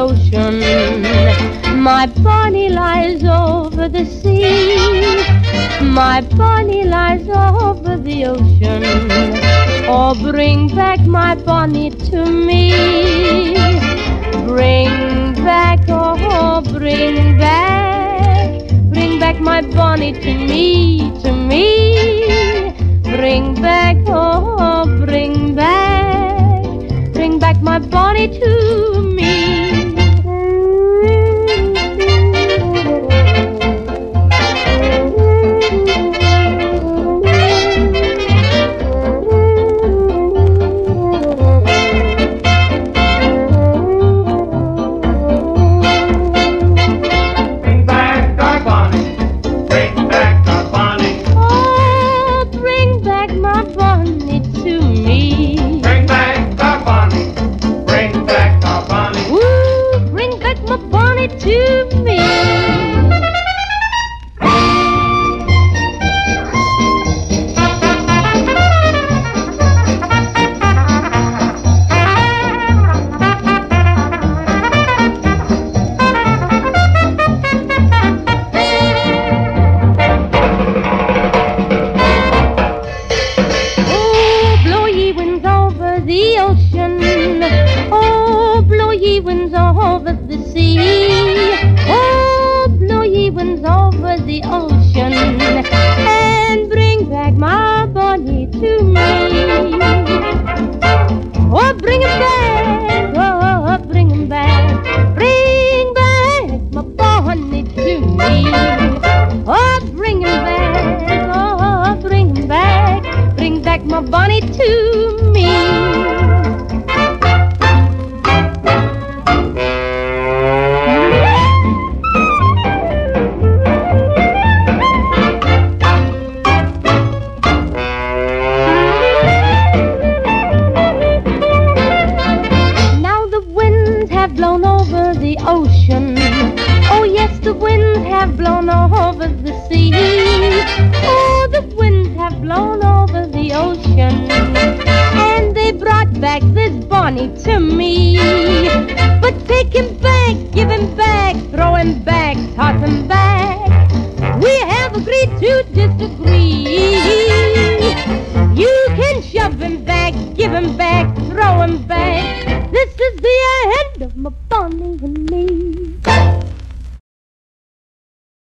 ocean. My Bonnie lies over the sea. My Bonnie lies over the ocean. Oh, bring back my Bonnie to me. Bring back, oh, bring back my Bonnie to me, to me. Bring back, oh, bring back my Bonnie to me. Winds over the sea, oh, blow ye winds over the ocean, and bring back my Bonnie to me. Oh, bring him back, oh, bring him back, bring back my Bonnie to me. Oh, bring him back, oh, bring back my Bonnie to me. Blown over the ocean. Oh yes, the winds have blown over the sea. Oh, the winds have blown over the ocean, and they brought back this Bonnie to me. But take him back, give him back, throw him back, toss him back. We have agreed to disagree. You can shove him back, give him back, throw him back. This is the end of my Bonnie and me.